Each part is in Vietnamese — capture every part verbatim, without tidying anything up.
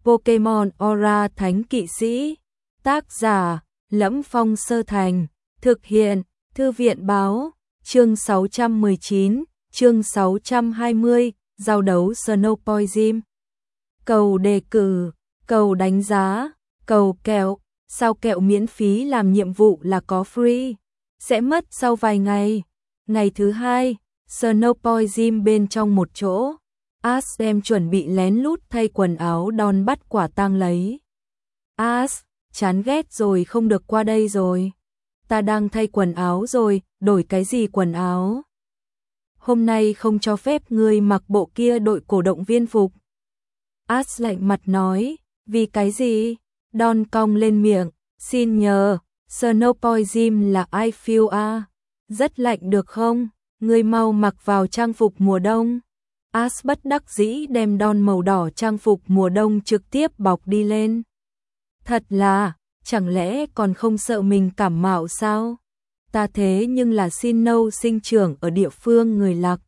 Pokemon Aura Thánh Kỵ Sĩ. Tác giả: Lẫm Phong Sơ Thành. Thực hiện: Thư viện báo. Chương sáu trăm mười chín, chương sáu trăm hai mươi, giao đấu Snowpoint Gym. Cầu đề cử, cầu đánh giá, cầu kẹo, sao kẹo miễn phí làm nhiệm vụ là có free, sẽ mất sau vài ngày. Ngày thứ hai, Snowpoint Gym bên trong một chỗ, Ash đem chuẩn bị lén lút thay quần áo Don bắt quả tang lấy. Ash, chán ghét rồi, không được qua đây rồi. Ta đang thay quần áo rồi, đổi cái gì quần áo? Hôm nay không cho phép ngươi mặc bộ kia đội cổ động viên phục. Ash lạnh mặt nói, vì cái gì? Don cong lên miệng, xin nhờ, Snowpoint Gym là I feel a, rất lạnh được không? Ngươi mau mặc vào trang phục mùa đông. Ash bất đắc dĩ đem Don màu đỏ trang phục mùa đông trực tiếp bọc đi lên. Thật là, chẳng lẽ còn không sợ mình cảm mạo sao? Ta thế nhưng là xin nâu sinh trưởng ở địa phương người Lạc.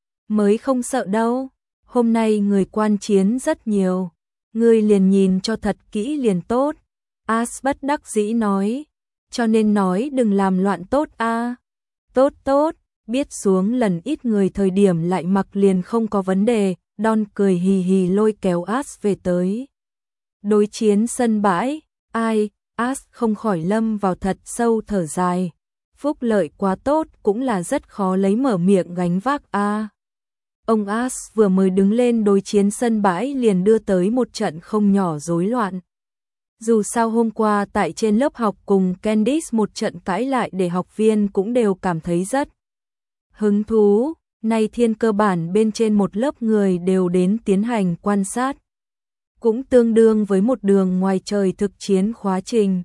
Mới không sợ đâu, hôm nay người quan chiến rất nhiều. Ngươi liền nhìn cho thật kỹ liền tốt. Ash bất đắc dĩ nói, cho nên nói đừng làm loạn tốt a. À. Tốt tốt, biết xuống lần ít người thời điểm lại mặc liền không có vấn đề. Don cười hì hì lôi kéo Ash về tới đối chiến sân bãi. Ai, Ash không khỏi lâm vào thật sâu thở dài. Phúc lợi quá tốt cũng là rất khó lấy mở miệng gánh vác a. À. Ông Ash vừa mới đứng lên đối chiến sân bãi liền đưa tới một trận không nhỏ rối loạn. Dù sao hôm qua tại trên lớp học cùng Candice một trận cãi lại để học viên cũng đều cảm thấy rất hứng thú. Nay thiên cơ bản bên trên một lớp người đều đến tiến hành quan sát. Cũng tương đương với một đường ngoài trời thực chiến khóa trình.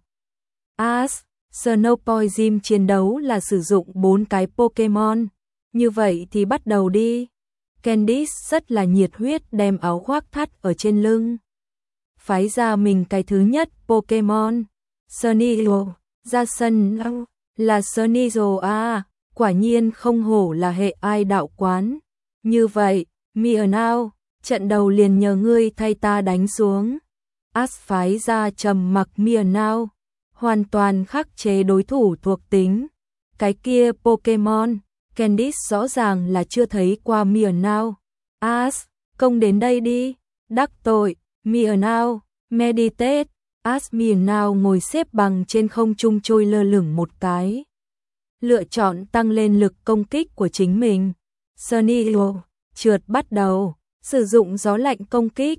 Ash, Snowpoint Gym chiến đấu là sử dụng bốn cái Pokemon. Như vậy thì bắt đầu đi. Candice rất là nhiệt huyết đem áo khoác thắt ở trên lưng. Phái ra mình cái thứ nhất Pokemon. Sneasel, ra sân là Sneasel à, quả nhiên không hổ là hệ ai đạo quán. Như vậy, Meowth, trận đầu liền nhờ ngươi thay ta đánh xuống. Ash phái ra trầm mặc Meowth, hoàn toàn khắc chế đối thủ thuộc tính. Cái kia Pokemon, Candice rõ ràng là chưa thấy qua Meowth. Ash, công đến đây đi, đắc tội, Meowth, meditate. Ash Meowth ngồi xếp bằng trên không trung trôi lơ lửng một cái. Lựa chọn tăng lên lực công kích của chính mình. Sneasel, trượt bắt đầu, sử dụng gió lạnh công kích.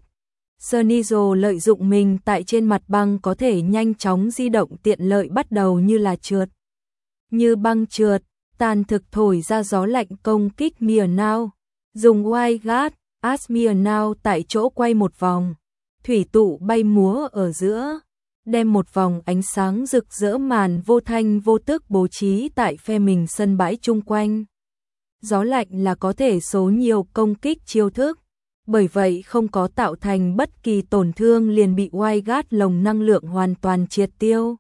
Sneasel lợi dụng mình tại trên mặt băng có thể nhanh chóng di động tiện lợi bắt đầu như là trượt. Như băng trượt, tàn thực thổi ra gió lạnh công kích Meowth. Dùng Wild Guard, Ash Meowth tại chỗ quay một vòng. Thủy tụ bay múa ở giữa. Đem một vòng ánh sáng rực rỡ màn vô thanh vô tức bố trí tại phe mình sân bãi chung quanh. Gió lạnh là có thể số nhiều công kích chiêu thức, bởi vậy không có tạo thành bất kỳ tổn thương liền bị Wild Guard lồng năng lượng hoàn toàn triệt tiêu.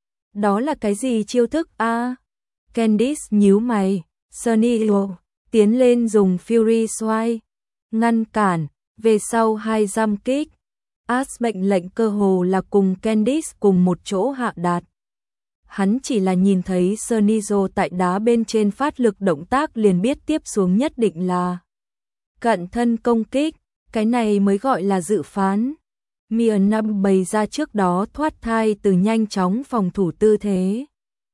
Đó là cái gì chiêu thức a? À? Candice nhíu mày. Sneasel tiến lên dùng Fury Sway ngăn cản, về sau hai giam kích. Ash mệnh lệnh cơ hồ là cùng Candice cùng một chỗ hạ đạt. Hắn chỉ là nhìn thấy Sneasel tại đá bên trên phát lực động tác liền biết tiếp xuống nhất định là cận thân công kích, cái này mới gọi là dự phán. Meowth bày ra trước đó thoát thai từ nhanh chóng phòng thủ tư thế.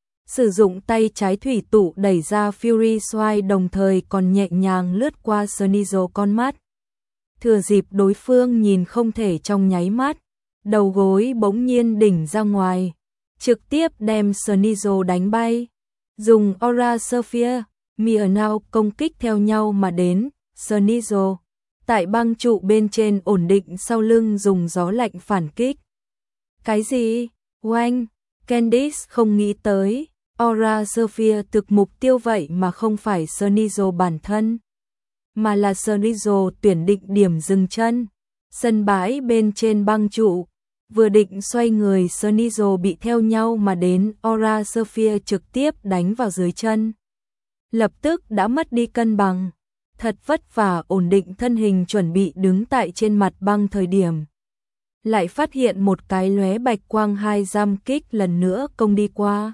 Sử dụng tay trái thủy tụ đẩy ra Fury Sway đồng thời còn nhẹ nhàng lướt qua Sneasel con mắt. Thừa dịp đối phương nhìn không thể trong nháy mắt, đầu gối bỗng nhiên đỉnh ra ngoài, trực tiếp đem Sneasel đánh bay. Dùng Aura Sphere, Meowth công kích theo nhau mà đến. Sneasel tại băng trụ bên trên ổn định sau lưng dùng gió lạnh phản kích. Cái gì? Oanh! Candice không nghĩ tới, Aura Sphere thực mục tiêu vậy mà không phải Sneasel bản thân, mà là Sneasel tuyển định điểm dừng chân. Sân bãi bên trên băng trụ, vừa định xoay người Sneasel bị theo nhau mà đến Aura Sphere trực tiếp đánh vào dưới chân. Lập tức đã mất đi cân bằng. Thật vất vả ổn định thân hình chuẩn bị đứng tại trên mặt băng thời điểm. lại phát hiện một cái lóe bạch quang hai giam kích lần nữa công đi qua.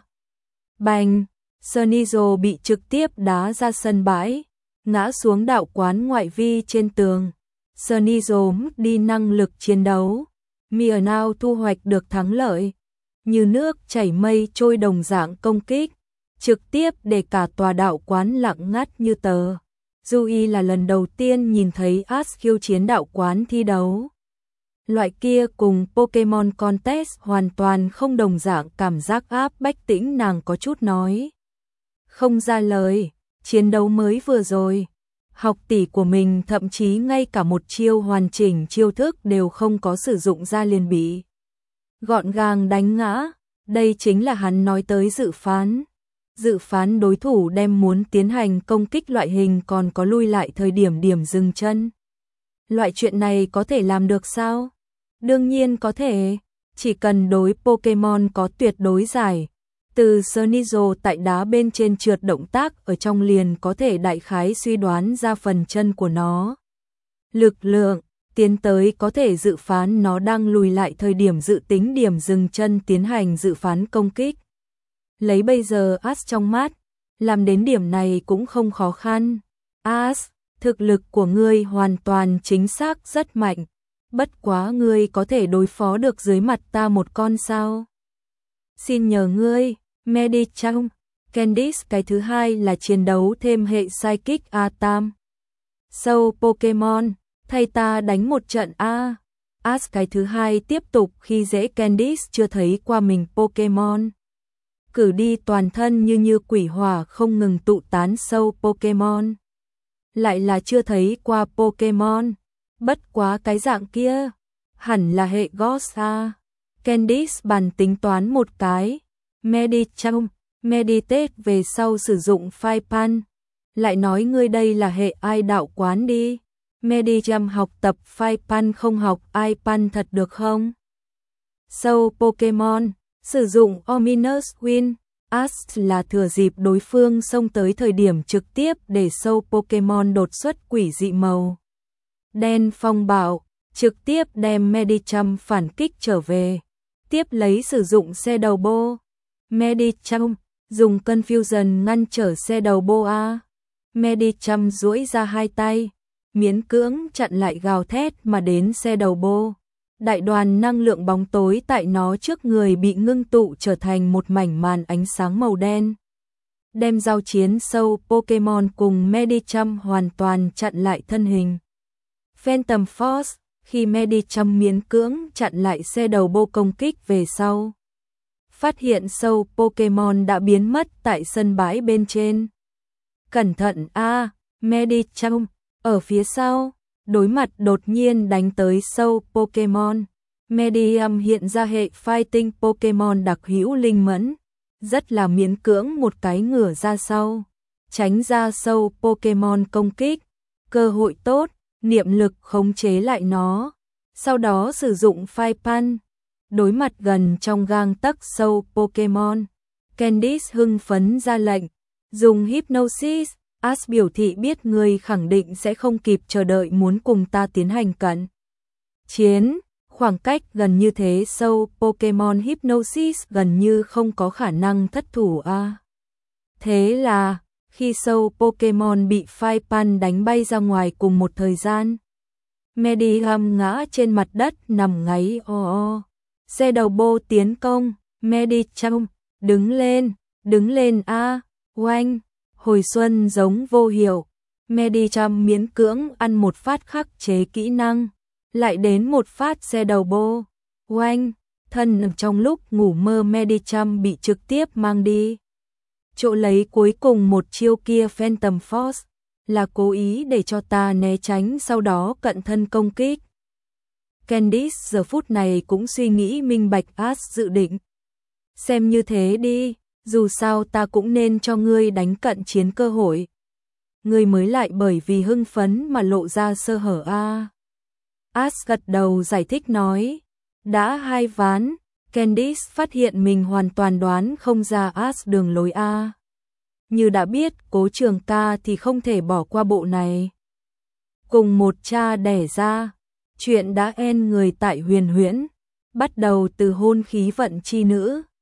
Bành, Sonizo bị trực tiếp đá ra sân bãi, ngã xuống đạo quán ngoại vi trên tường. Sonizo mất đi năng lực chiến đấu, Mionao thu hoạch được thắng lợi, như nước chảy mây trôi đồng dạng công kích, trực tiếp để cả tòa đạo quán lặng ngắt như tờ. Yui là lần đầu tiên nhìn thấy Ash khiêu chiến đạo quán thi đấu. Loại kia cùng Pokemon Contest hoàn toàn không đồng dạng cảm giác áp bách tĩnh, nàng có chút nói không ra lời. Chiến đấu mới vừa rồi, học tỷ của mình thậm chí ngay cả một chiêu hoàn chỉnh chiêu thức đều không có sử dụng ra liền bị gọn gàng đánh ngã. Đây chính là hắn nói tới dự phán. Dự phán đối thủ đem muốn tiến hành công kích loại hình còn có lui lại thời điểm điểm dừng chân. Loại chuyện này có thể làm được sao? Đương nhiên có thể, chỉ cần đối Pokemon có tuyệt đối giải. Từ Sonizo tại đá bên trên trượt động tác ở trong liền có thể đại khái suy đoán ra phần chân của nó. Lực lượng, tiến tới có thể dự phán nó đang lùi lại thời điểm dự tính điểm dừng chân tiến hành dự phán công kích. Lấy bây giờ Ash trong mắt, làm đến điểm này cũng không khó khăn. Ash, thực lực của ngươi hoàn toàn chính xác rất mạnh, bất quá ngươi có thể đối phó được dưới mặt ta một con sao? Xin nhờ ngươi, Medicham. Candice cái thứ hai là chiến đấu thêm hệ Psychic A tam. Sâu Pokemon, thay ta đánh một trận A. Ash cái thứ hai tiếp tục khi dễ Candice chưa thấy qua mình Pokemon. Cử đi toàn thân như như quỷ hỏa không ngừng tụ tán sâu Pokemon. Lại là chưa thấy qua Pokemon. Bất quá cái dạng kia, hẳn là hệ Ghost A. Candice bàn tính toán một cái. Medicham, Meditate về sau sử dụng Phai Pan. Lại nói ngươi đây là hệ ai đạo quán đi. Medicham học tập Phai Pan không học ai Pan thật được không? Sâu Pokemon, sử dụng Ominous Wind. Ash là thừa dịp đối phương xông tới thời điểm trực tiếp để sâu Pokemon đột xuất quỷ dị màu đen phong bạo, trực tiếp đem Medicham phản kích trở về. Tiếp lấy sử dụng xe đầu bô. Medicham dùng Confusion ngăn trở xe đầu bô A. Medicham duỗi ra hai tay, miễn cưỡng chặn lại gào thét mà đến xe đầu bô. Đại đoàn năng lượng bóng tối tại nó trước người bị ngưng tụ trở thành một mảnh màn ánh sáng màu đen. Đem giao chiến sâu Pokemon cùng Medicham hoàn toàn chặn lại thân hình. Phantom Force, khi Medicham miễn cưỡng chặn lại xe đầu bô công kích về sau. Phát hiện sâu Pokemon đã biến mất tại sân bãi bên trên. Cẩn thận a, Medicham, ở phía sau, đối mặt đột nhiên đánh tới sâu Pokemon. Medicham hiện ra hệ Fighting Pokemon đặc hữu linh mẫn, rất là miễn cưỡng một cái ngửa ra sau, tránh ra sâu Pokemon công kích. Cơ hội tốt, niệm lực khống chế lại nó, sau đó sử dụng Phai Pan. Đối mặt gần trong gang tấc sâu Pokemon, Candice hưng phấn ra lệnh, dùng Hypnosis. Ash biểu thị biết người khẳng định sẽ không kịp chờ đợi muốn cùng ta tiến hành cận chiến, khoảng cách gần như thế sâu Pokemon Hypnosis gần như không có khả năng thất thủ a. À. Thế là, khi sâu Pokemon bị Phai Pan đánh bay ra ngoài cùng một thời gian, Medicham ngã trên mặt đất nằm ngáy o o. Xe đầu bô tiến công, Medicham, đứng lên, đứng lên a, à. Oanh, hồi xuân giống vô hiệu. Medicham miễn cưỡng ăn một phát khắc chế kỹ năng, lại đến một phát xe đầu bô. Oanh, thân trong lúc ngủ mơ Medicham bị trực tiếp mang đi. Chỗ lấy cuối cùng một chiêu kia Phantom Force, là cố ý để cho ta né tránh sau đó cận thân công kích. Candice giờ phút này cũng suy nghĩ minh bạch Ash dự định. Xem như thế đi, dù sao ta cũng nên cho ngươi đánh cận chiến cơ hội. Ngươi mới lại bởi vì hưng phấn mà lộ ra sơ hở a. À. Ash gật đầu giải thích nói, đã hai ván, Candice phát hiện mình hoàn toàn đoán không ra Ash đường lối a. À. Như đã biết, Cố Trường Ca thì không thể bỏ qua bộ này. Cùng một cha đẻ ra, Chuyện đã end người tại Huyền Huyễn, bắt đầu từ hôn khí vận chi nữ.